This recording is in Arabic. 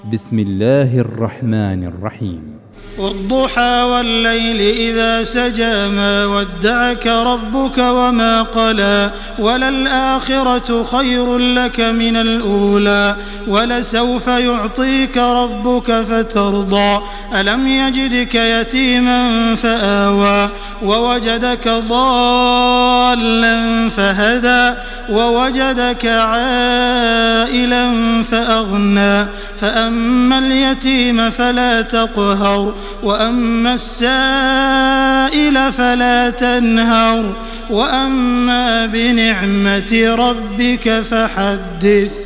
بسم الله الرحمن الرحيم. والضحى والليل إذا سجى ما ودعك ربك وما قلى وللآخرة خير لك من الأولى ولسوف يعطيك ربك فترضى ألم يجدك يتيما فآوى ووجدك ضالا فهدى ووجدك عائلا فأغنى فأما اليتيم فلا تقهر وأما السائل فلا تنهر وأما بنعمة ربك فحدث.